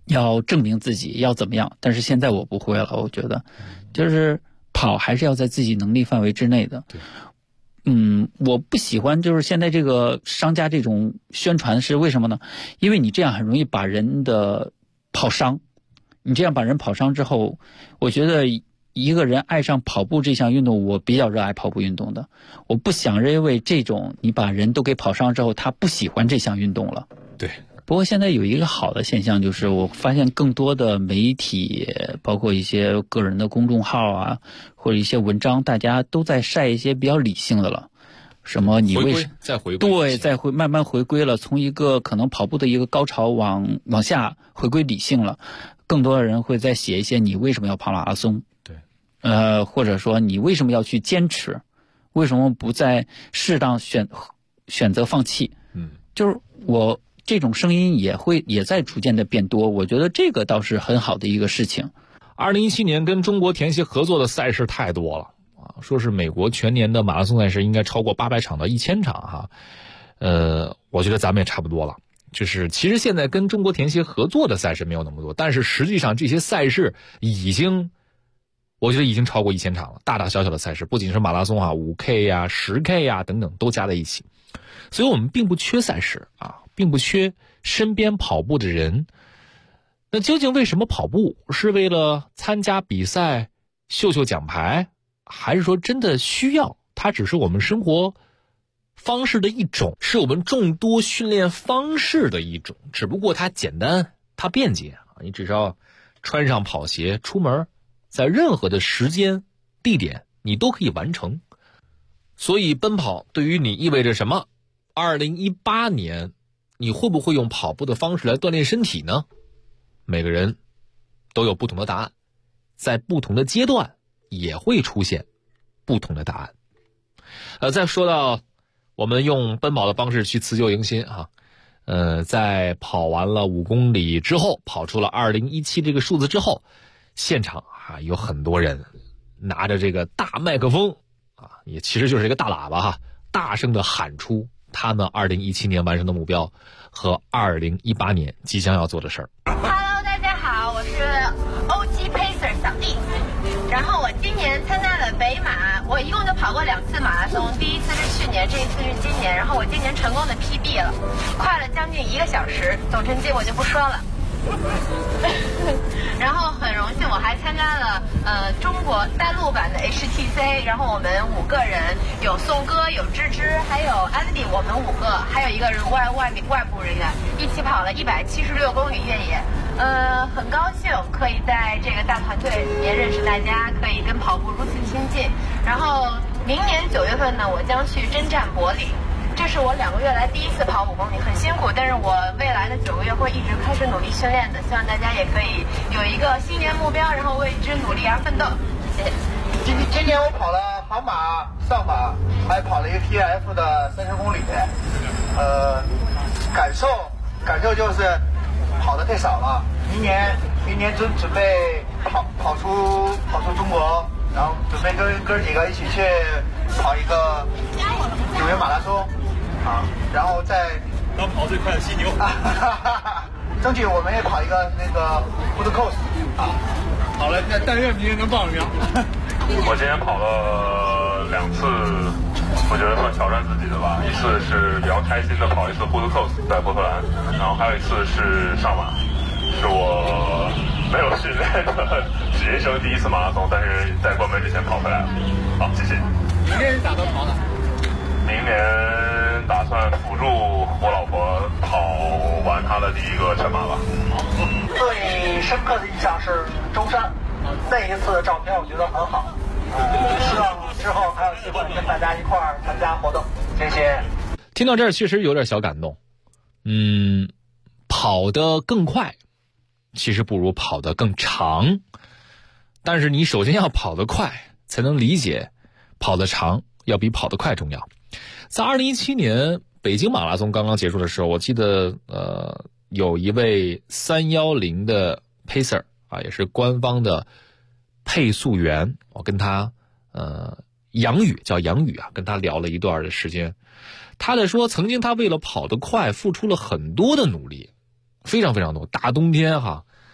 要证明自己，要怎么样。但是现在我不会了，我觉得就是跑还是要在自己能力范围之内的。我不喜欢就是现在这个商家这种宣传，是为什么呢？因为你这样很容易把人的跑伤，你这样把人跑伤之后，我觉得一个人爱上跑步这项运动，我比较热爱跑步运动的，我不想因为这种你把人都给跑伤之后，他不喜欢这项运动了。 对。 不过现在有一个好的现象，就是我发现更多的媒体，包括一些个人的公众号啊，或者一些文章，大家都在晒一些比较理性的了。什么你再回归， 对，慢慢回归了，从一个可能跑步的一个高潮往下回归理性了。更多的人会在写一些你为什么要跑马拉松， 对， 或者说你为什么要去坚持，为什么不在适当选择放弃？就是我。这种声音也在逐渐的变多，我觉得这个倒是很好的一个事情。 2017年跟中国田协合作的赛事太多了啊，说是美国全年的马拉松赛事应该超过800场到1000场哈。我觉得咱们也差不多了。就是其实现在跟中国田协合作的赛事没有那么多，但是实际上这些赛事我觉得已经超过1000场了，大大小小的赛事，不仅是马拉松啊，5K 呀、10K 呀等等都加在一起。所以我们并不缺赛事啊，并不缺身边跑步的人。那究竟为什么跑步？是为了参加比赛秀奖牌，还是说真的需要？它只是我们生活方式的一种，是我们众多训练方式的一种，只不过它简单，它便捷啊！你只要穿上跑鞋出门，在任何的时间地点你都可以完成。所以奔跑对于你意味着什么？2018年你会不会用跑步的方式来锻炼身体呢？每个人都有不同的答案，在不同的阶段也会出现不同的答案。再说到我们用奔跑的方式去辞旧迎新啊，在跑完了5公里之后，跑出了2017这个数字之后，现场啊有很多人拿着这个大麦克风啊，也其实就是一个大喇叭哈，大声的喊出他们2017年完成的目标和2018年即将要做的事儿。 Hello， 大家好，我是 OG Pacer 小弟。然后我今年参加了北马，我一共就跑过2次马拉松，第一次是去年，这一次是今年。然后我今年成功的 PB 了，快了将近1个小时，总成绩我就不说了。然后很荣幸我还参加了中国大陆版的 HTC， 然后我们5个人，有宋哥，有芝芝，还有安迪，我们5个，还有一个人外部人员，一起跑了176公里越野。很高兴可以在这个大团队里面认识大家，可以跟跑步如此亲近。然后明年9月份呢，我将去征战柏林。这是我2个月来第一次跑5公里，很辛苦，但是我未来的9个月会一直开始努力训练的，希望大家也可以有一个新年目标，然后为之努力而奋斗。谢谢。 今年我跑了杭马、上马，还跑了一个 TF 的30公里。感受就是跑得太少了。明年准备跑出中国，然后准备跟哥几个一起去跑一个纽约马拉松。啊，然后再当跑最快的犀牛， 争取我们也跑一个那个 Food Coast 啊。 好嘞，那但愿明年能报上名。 我今天跑了2次，我觉得算挑战自己的吧。一次是比较开心的跑一次 Food Coast 在波特兰，然后还有一次是上马，是我没有训练的人生第一次马拉松，但是在关门之前跑回来了。好，谢谢。 明天是打算跑哪？ 明年打算辅助我老婆跑完她的第一个全马吧。 最深刻的印象是舟山，那一次的照片我觉得很好。希望之后还有机会跟大家一块儿参加活动。谢谢。 听到这儿确实有点小感动。跑得更快，其实不如跑得更长。但是你首先要跑得快，才能理解跑得长要比跑得快重要。在2017年北京马拉松刚刚结束的时候，我记得有一位310的 Pacer 啊，也是官方的配速员，我跟他杨宇啊，跟他聊了一段的时间。他在说，曾经他为了跑得快付出了很多的努力，非常非常多。大冬天哈，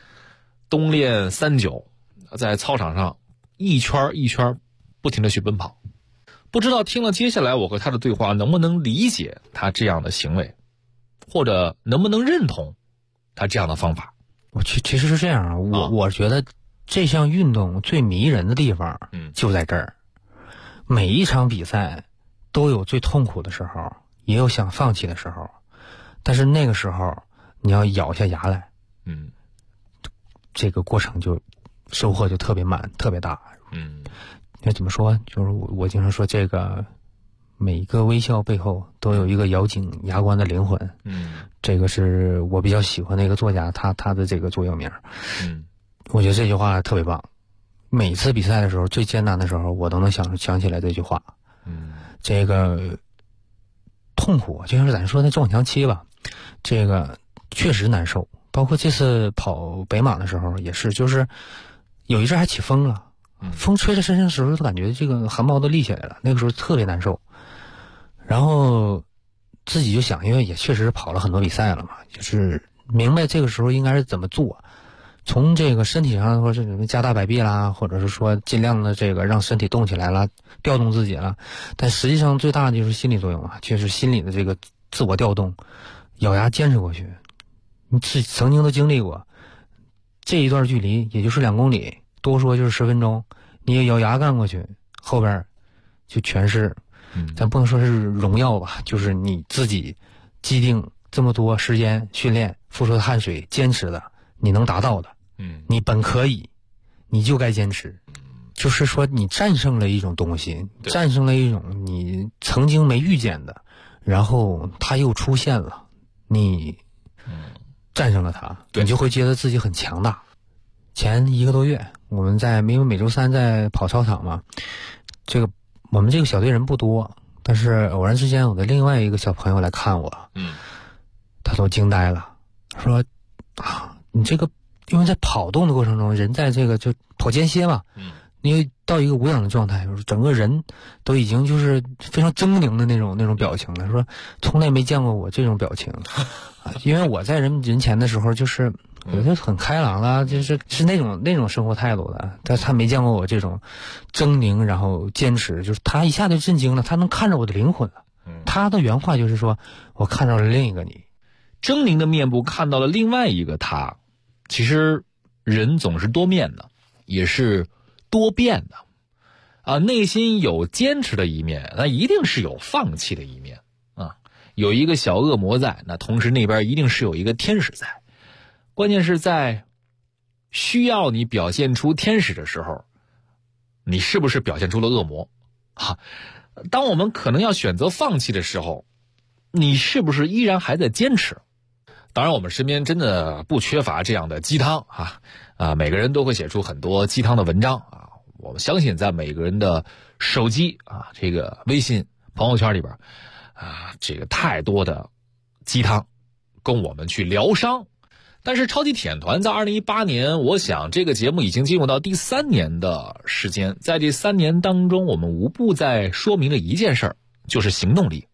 冬练39，在操场上一圈一圈不停地去奔跑。不知道听了接下来我和他的对话能不能理解他这样的行为，或者能不能认同他这样的方法。 其实是这样啊，我觉得这项运动最迷人的地方就在这儿。每一场比赛都有最痛苦的时候，也有想放弃的时候，但是那个时候你要咬下牙来，这个过程就收获就特别满特别大。那怎么说，就是我经常说，这个每一个微笑背后都有一个咬紧牙关的灵魂。这个是我比较喜欢的一个作家，他的这个座右铭。我觉得这句话特别棒。每次比赛的时候，最艰难的时候，我都能想起来这句话。这个痛苦就像是咱说的撞墙期吧，这个确实难受。包括这次跑北马的时候也是，就是有一阵还起风了，风吹在身上的时候，都感觉这个汗毛都立起来了，那个时候特别难受。然后自己就想，因为也确实跑了很多比赛了嘛，就是明白这个时候应该是怎么做。从这个身体上说是加大摆臂啦，或者是说尽量的这个让身体动起来了，调动自己了。但实际上最大的就是心理作用啊，就是心理的这个自我调动，咬牙坚持过去。你曾经都经历过这一段距离，也就是2公里，多说就是10分钟，你也咬牙干过去，后边就全是，咱不能说是荣耀吧，就是你自己既定这么多时间训练、付出的汗水、坚持的，你能达到的，你本可以，你就该坚持。就是说，你战胜了一种东西，战胜了一种你曾经没遇见的，然后它又出现了，你战胜了它，你就会觉得自己很强大。前1个多月，我们因为每周3在跑操场嘛，我们这个小队人不多，但是偶然之间我的另外一个小朋友来看我，他都惊呆了，说你这个因为在跑动的过程中，人在这个就跑间歇嘛，你到一个无氧的状态，整个人都已经就是非常狰狞的那种表情了，说从来没见过我这种表情。因为我在人前的时候，就是我就很开朗啦，就是那种生活态度的，但他没见过我这种狰狞，然后坚持，就是他一下就震惊了，他能看着我的灵魂了。他的原话就是说，我看到了另一个你， 狰狞的面部看到了另外一个他。其实人总是多面的，也是多变的内心有坚持的一面，那一定是有放弃的一面有一个小恶魔在，那同时那边一定是有一个天使在。关键是在需要你表现出天使的时候，你是不是表现出了恶魔当我们可能要选择放弃的时候，你是不是依然还在坚持？当然我们身边真的不缺乏这样的鸡汤每个人都会写出很多鸡汤的文章我们相信在每个人的手机这个微信朋友圈里边这个太多的鸡汤供我们去疗伤。但是超级铁人团在2018年，我想这个节目已经进入到第3年的时间，在这3年当中，我们无不在说明了一件事儿，就是行动力。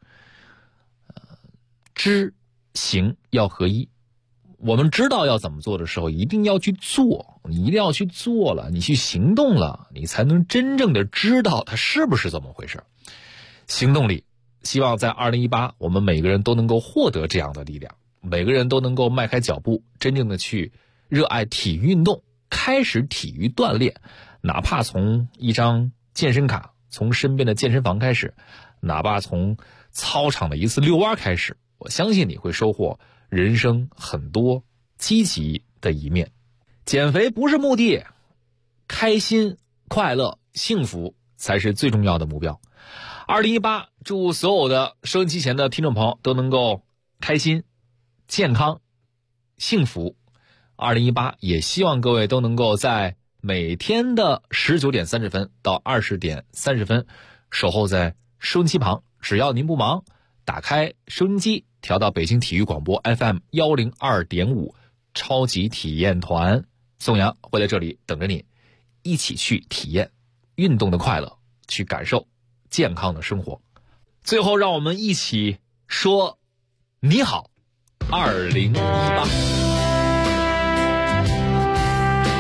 知行要合一。我们知道要怎么做的时候，一定要去做，你一定要去做了，你去行动了，你才能真正的知道它是不是这么回事。行动力，希望在2018我们每个人都能够获得这样的力量，每个人都能够迈开脚步，真正的去热爱体育运动，开始体育锻炼，哪怕从一张健身卡，从身边的健身房开始，哪怕从操场的一次遛弯开始，我相信你会收获人生很多积极的一面。减肥不是目的，开心、快乐、幸福才是最重要的目标。2018，祝所有的收音机前的听众朋友都能够开心、健康、幸福。2018，也希望各位都能够在每天的19点30分到20点30分，守候在收音机旁。只要您不忙，打开收音机，调到北京体育广播 FM 102.5，超级体验团宋阳会在这里等着你，一起去体验运动的快乐，去感受健康的生活。最后让我们一起说你好2018。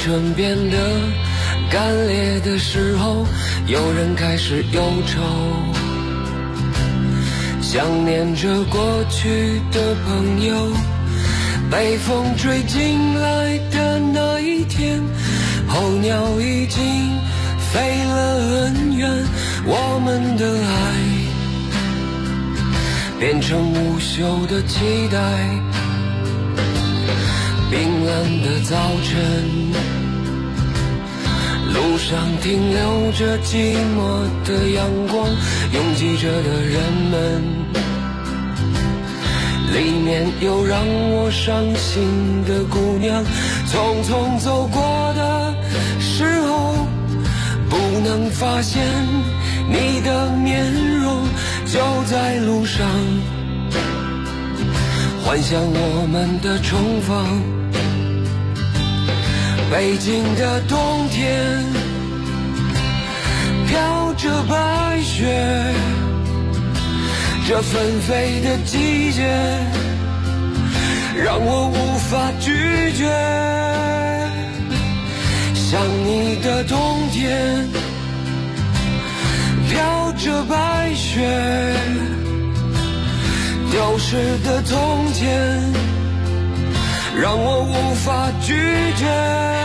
春变得干裂的时候，有人开始忧愁，想念着过去的朋友。被风吹进来的那一天，候鸟已经飞了很远，我们的爱变成无休的期待。冰冷的早晨，路上停留着寂寞的阳光，拥挤着的人们，里面有让我伤心的姑娘。匆匆走过的时候，不能发现你的面容，就在路上幻想我们的重逢。北京的冬天飘着白雪，这纷飞的季节让我无法拒绝。想你的冬天飘着白雪，丢失的从前让我无法拒绝。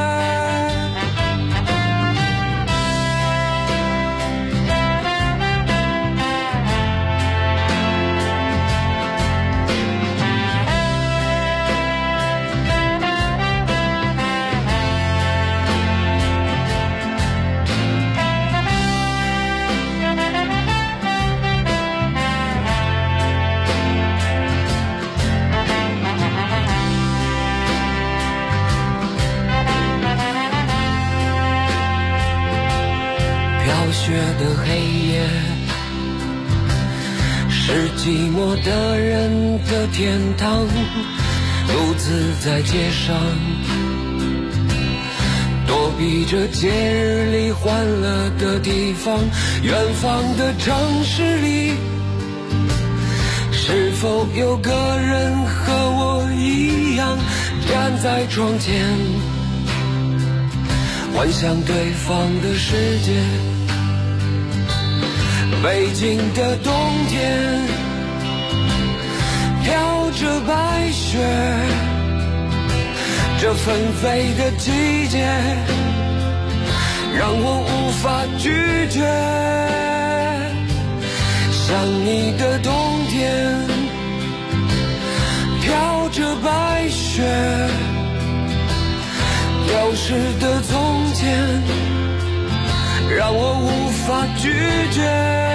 雪的黑夜是寂寞的人的天堂，独自在街上躲避着节日里欢乐的地方。远方的城市里，是否有个人和我一样站在窗前，幻想对方的世界。北京的冬天飘着白雪，这纷飞的季节让我无法拒绝。想你的冬天飘着白雪，丢失的从前让我无法拒绝。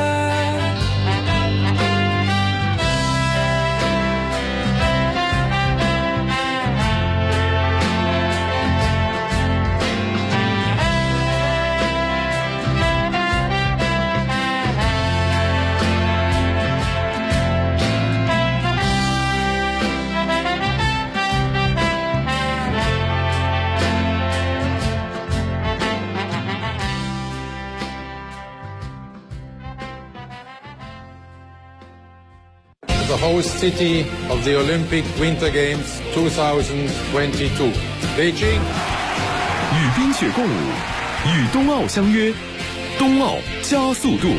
The host city of the Olympic Winter Games 2022, Beijing. 与冰雪共舞，与冬奥相约，冬奥加速度。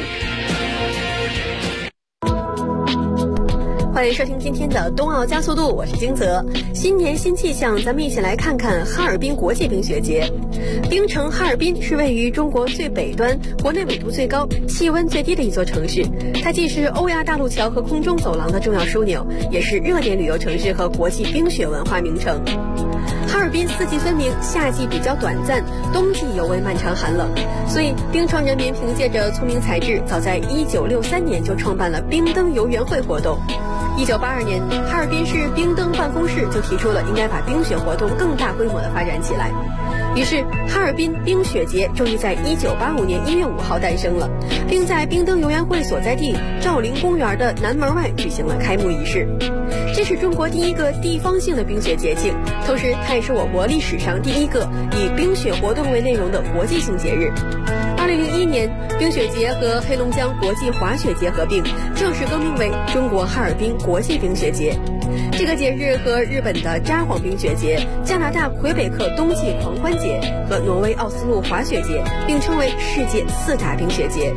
欢迎收听今天的冬奥加速度，我是金泽。新年新气象，咱们一起来看看哈尔滨国际冰雪节。冰城哈尔滨是位于中国最北端、国内纬度最高、气温最低的一座城市，它既是欧亚大陆桥和空中走廊的重要枢纽，也是热点旅游城市和国际冰雪文化名城。哈尔滨四季分明，夏季比较短暂，冬季尤为漫长寒冷，所以冰川人民凭借着聪明才智，早在1963年就创办了冰灯游园会活动。1982年，哈尔滨市冰灯办公室就提出了应该把冰雪活动更大规模的发展起来。于是，哈尔滨冰雪节终于在1985年1月5号诞生了，并在冰灯游园会所在地兆麟公园的南门外举行了开幕仪式。这是中国第一个地方性的冰雪节庆，同时它也是我国历史上第一个以冰雪活动为内容的国际性节日。2001年，冰雪节和黑龙江国际滑雪节合并，正式更名为中国哈尔滨国际冰雪节。 这个节日和日本的札幌冰雪节、加拿大魁北克冬季狂欢节和挪威奥斯陆滑雪节并称为世界4大冰雪节。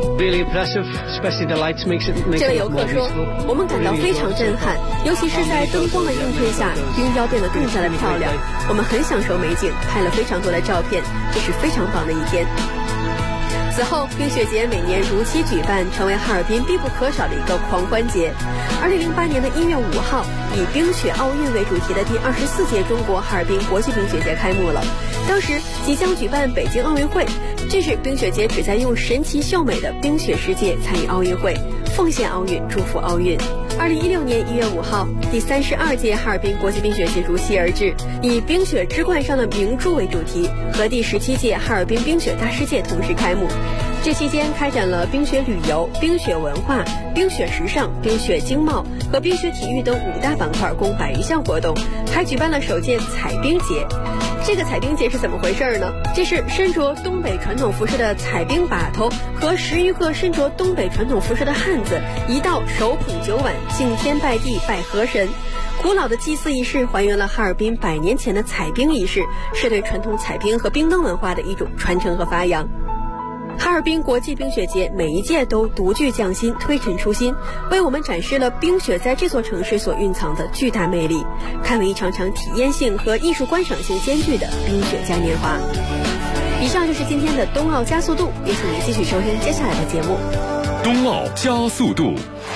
这位游客说，我们感到非常震撼，尤其是在灯光的映衬下，冰雕变得更加的漂亮。我们很享受美景，拍了非常多的照片，这是非常棒的一天。此后，冰雪节每年如期举办，成为哈尔滨必不可少的一个狂欢节。2008年的1月5号，以冰雪奥运为主题的第24届中国哈尔滨国际冰雪节开幕了。当时即将举办北京奥运会，这是冰雪节旨在用神奇秀美的冰雪世界参与奥运会，奉献奥运，祝福奥运。2016年1月5号，第32届哈尔滨国际冰雪节如期而至，以冰雪之冠上的明珠为主题，和第17届哈尔滨冰雪大世界同时开幕。这期间开展了冰雪旅游、冰雪文化、冰雪时尚、冰雪经贸和冰雪体育等5大板块，共100余项活动，还举办了首届彩冰节。这个彩冰节是怎么回事呢？这是身着东北传统服饰的彩冰把头和10余个身着东北传统服饰的汉子，一道手捧酒碗，敬天拜地拜河神。古老的祭祀仪式还原了哈尔滨100年前的彩冰仪式，是对传统彩冰和冰灯文化的一种传承和发扬。哈尔滨国际冰雪节每一届都独具匠心，推陈出新，为我们展示了冰雪在这座城市所蕴藏的巨大魅力，堪为一场场体验性和艺术观赏性兼具的冰雪嘉年华。以上就是今天的冬奥加速度，也请您继续收听接下来的节目。 冬奥加速度。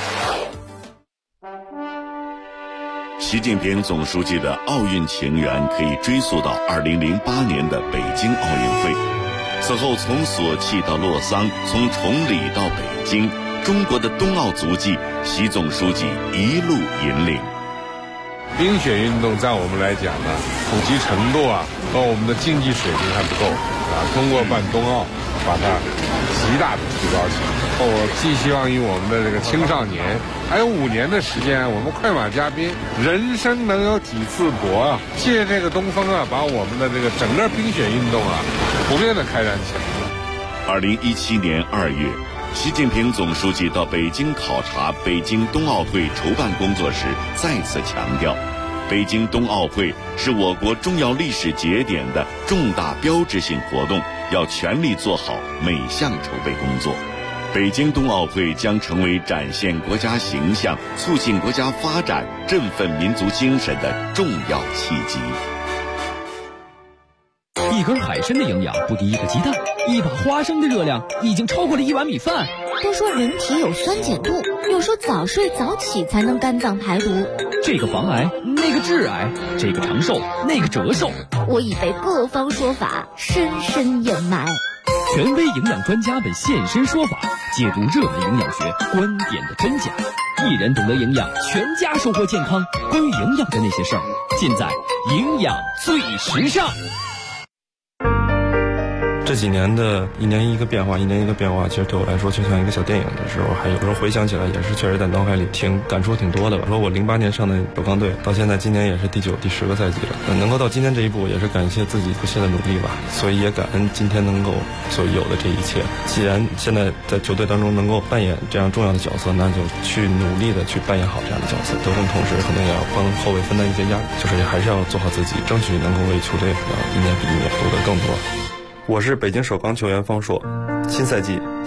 习近平总书记的奥运情缘可以追溯到2008年的北京奥运会。此后，从索契到洛桑，从崇礼到北京，中国的冬奥足迹，习总书记一路引领。 冰雪运动在我们来讲呢，普及程度和我们的竞技水平还不够通过办冬奥，把它极大的提高起来。我寄希望于我们的这个青少年，还有5年的时间，我们快马加鞭，人生能有几次搏借这个东风把我们的这个整个冰雪运动普遍的开展起来。 2017年2月，习近平总书记到北京考察北京冬奥会筹办工作时，再次强调，北京冬奥会是我国重要历史节点的重大标志性活动，要全力做好每项筹备工作。北京冬奥会将成为展现国家形象、促进国家发展、振奋民族精神的重要契机。 一根海参的营养不敌一个鸡蛋，一把花生的热量已经超过了1碗米饭。 都说人体有酸碱度，有时候早睡早起才能肝脏排毒。 这个防癌，那个致癌，这个长寿，那个折寿。 我已被各方说法深深掩埋。 权威营养专家们现身说法，解读热门营养学观点的真假。一人懂得营养，全家收获健康。关于营养的那些事儿，尽在营养最时尚。 这几年的一年一个变化，其实对我来说就像一个小电影的时候，还有时候回想起来也是确实在脑海里感触挺多的吧。说我08年上的首钢队，到现在今年也是第9、第10个赛季了，能够到今天这一步，也是感谢自己不懈的努力吧。所以也感恩今天能够所有的这一切。既然现在在球队当中能够扮演这样重要的角色，那就去努力的去扮演好这样的角色。得分同时可能也要帮后卫分担一些压力，就是还是要做好自己，争取能够为球队一年比一年夺得更多。我是北京首钢球员方硕，新赛季